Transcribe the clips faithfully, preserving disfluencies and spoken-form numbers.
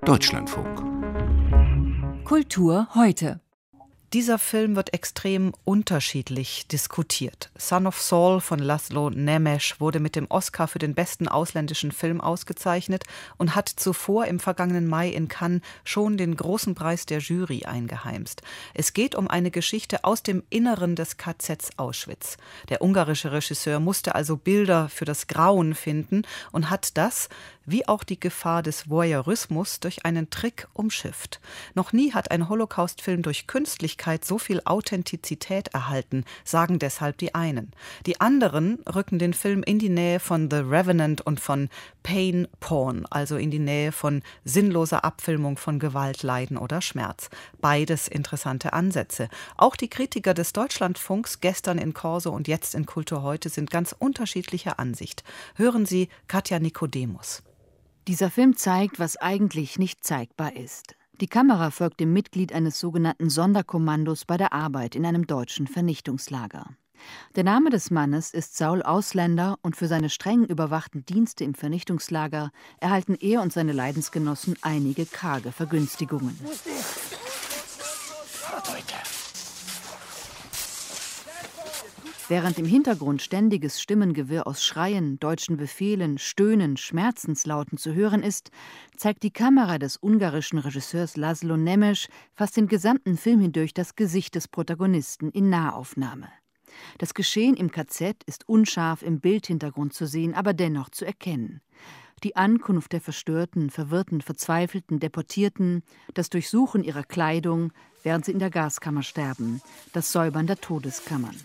Deutschlandfunk. Kultur heute. Dieser Film wird extrem unterschiedlich diskutiert. Son of Saul von Laszlo Nemes wurde mit dem Oscar für den besten ausländischen Film ausgezeichnet und hat zuvor im vergangenen Mai in Cannes schon den großen Preis der Jury eingeheimst. Es geht um eine Geschichte aus dem Inneren des K Zs Auschwitz. Der ungarische Regisseur musste also Bilder für das Grauen finden und hat das, wie auch die Gefahr des Voyeurismus, durch einen Trick umschifft. Noch nie hat ein Holocaust-Film durch Künstlichkeit so viel Authentizität erhalten, sagen deshalb die einen. Die anderen rücken den Film in die Nähe von The Revenant und von Pain Porn, also in die Nähe von sinnloser Abfilmung von Gewalt, Leiden oder Schmerz. Beides interessante Ansätze. Auch die Kritiker des Deutschlandfunks gestern in Corso und jetzt in Kultur heute sind ganz unterschiedlicher Ansicht. Hören Sie Katja Nikodemus. Dieser Film zeigt, was eigentlich nicht zeigbar ist. Die Kamera folgt dem Mitglied eines sogenannten Sonderkommandos bei der Arbeit in einem deutschen Vernichtungslager. Der Name des Mannes ist Saul Ausländer und für seine streng überwachten Dienste im Vernichtungslager erhalten er und seine Leidensgenossen einige karge Vergünstigungen. Während im Hintergrund ständiges Stimmengewirr aus Schreien, deutschen Befehlen, Stöhnen, Schmerzenslauten zu hören ist, zeigt die Kamera des ungarischen Regisseurs Laszlo Nemes fast den gesamten Film hindurch das Gesicht des Protagonisten in Nahaufnahme. Das Geschehen im K Z ist unscharf im Bildhintergrund zu sehen, aber dennoch zu erkennen. Die Ankunft der verstörten, verwirrten, verzweifelten Deportierten, das Durchsuchen ihrer Kleidung, während sie in der Gaskammer sterben, das Säubern der Todeskammern.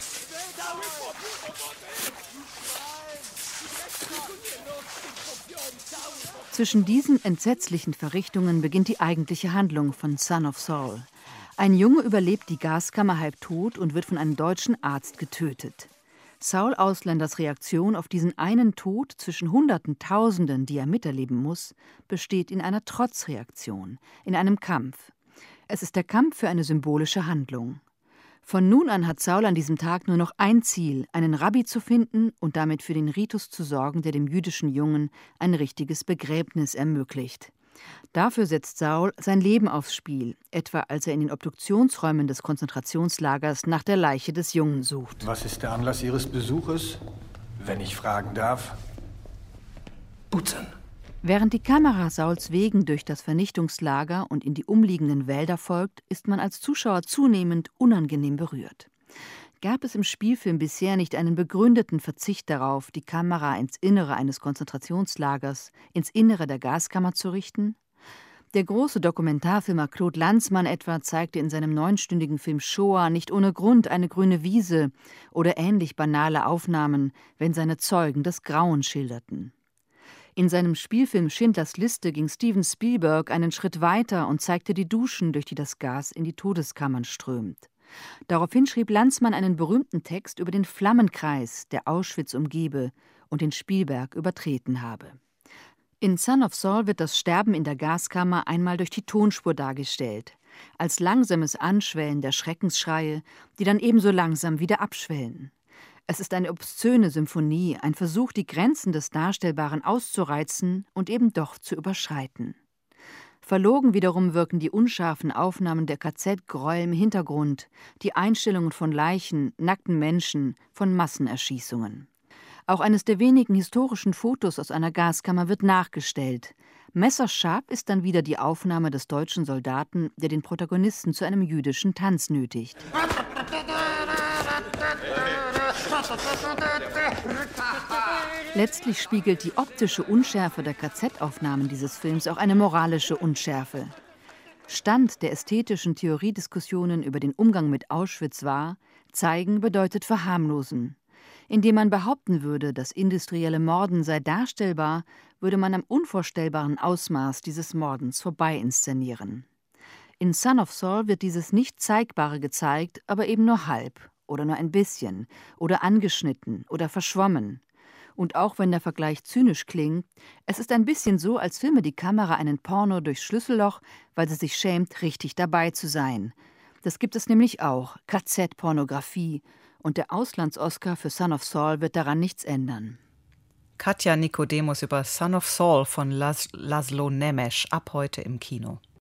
Zwischen diesen entsetzlichen Verrichtungen beginnt die eigentliche Handlung von Son of Saul. Ein Junge überlebt die Gaskammer halb tot und wird von einem deutschen Arzt getötet. Saul Ausländers Reaktion auf diesen einen Tod zwischen Hunderten, Tausenden, die er miterleben muss, besteht in einer Trotzreaktion, in einem Kampf. Es ist der Kampf für eine symbolische Handlung. Von nun an hat Saul an diesem Tag nur noch ein Ziel, einen Rabbi zu finden und damit für den Ritus zu sorgen, der dem jüdischen Jungen ein richtiges Begräbnis ermöglicht. Dafür setzt Saul sein Leben aufs Spiel, etwa als er in den Obduktionsräumen des Konzentrationslagers nach der Leiche des Jungen sucht. Was ist der Anlass Ihres Besuches, wenn ich fragen darf? Butzen. Während die Kamera Sauls Wegen durch das Vernichtungslager und in die umliegenden Wälder folgt, ist man als Zuschauer zunehmend unangenehm berührt. Gab es im Spielfilm bisher nicht einen begründeten Verzicht darauf, die Kamera ins Innere eines Konzentrationslagers, ins Innere der Gaskammer zu richten? Der große Dokumentarfilmer Claude Lanzmann etwa zeigte in seinem neunstündigen Film Shoah nicht ohne Grund eine grüne Wiese oder ähnlich banale Aufnahmen, wenn seine Zeugen das Grauen schilderten. In seinem Spielfilm Schindlers Liste ging Steven Spielberg einen Schritt weiter und zeigte die Duschen, durch die das Gas in die Todeskammern strömt. Daraufhin schrieb Lanzmann einen berühmten Text über den Flammenkreis, der Auschwitz umgebe und den Spielberg übertreten habe. In Son of Saul wird das Sterben in der Gaskammer einmal durch die Tonspur dargestellt, als langsames Anschwellen der Schreckensschreie, die dann ebenso langsam wieder abschwellen. Es ist eine obszöne Symphonie, ein Versuch, die Grenzen des Darstellbaren auszureizen und eben doch zu überschreiten. Verlogen wiederum wirken die unscharfen Aufnahmen der K Z-Gräuel im Hintergrund, die Einstellungen von Leichen, nackten Menschen, von Massenerschießungen. Auch eines der wenigen historischen Fotos aus einer Gaskammer wird nachgestellt. Messerscharf ist dann wieder die Aufnahme des deutschen Soldaten, der den Protagonisten zu einem jüdischen Tanz nötigt. Letztlich spiegelt die optische Unschärfe der K Z-Aufnahmen dieses Films auch eine moralische Unschärfe. Stand der ästhetischen Theoriediskussionen über den Umgang mit Auschwitz war, zeigen bedeutet verharmlosen. Indem man behaupten würde, das industrielle Morden sei darstellbar, würde man am unvorstellbaren Ausmaß dieses Mordens vorbei inszenieren. In Son of Saul wird dieses Nicht-Zeigbare gezeigt, aber eben nur halb oder nur ein bisschen oder angeschnitten oder verschwommen. Und auch wenn der Vergleich zynisch klingt, es ist ein bisschen so, als filme die Kamera einen Porno durchs Schlüsselloch, weil sie sich schämt, richtig dabei zu sein. Das gibt es nämlich auch, K Z-Pornografie. Und der Auslands-Oscar für Son of Saul wird daran nichts ändern. Katja Nicodemus über Son of Saul von Las- Laszlo Nemes, ab heute im Kino.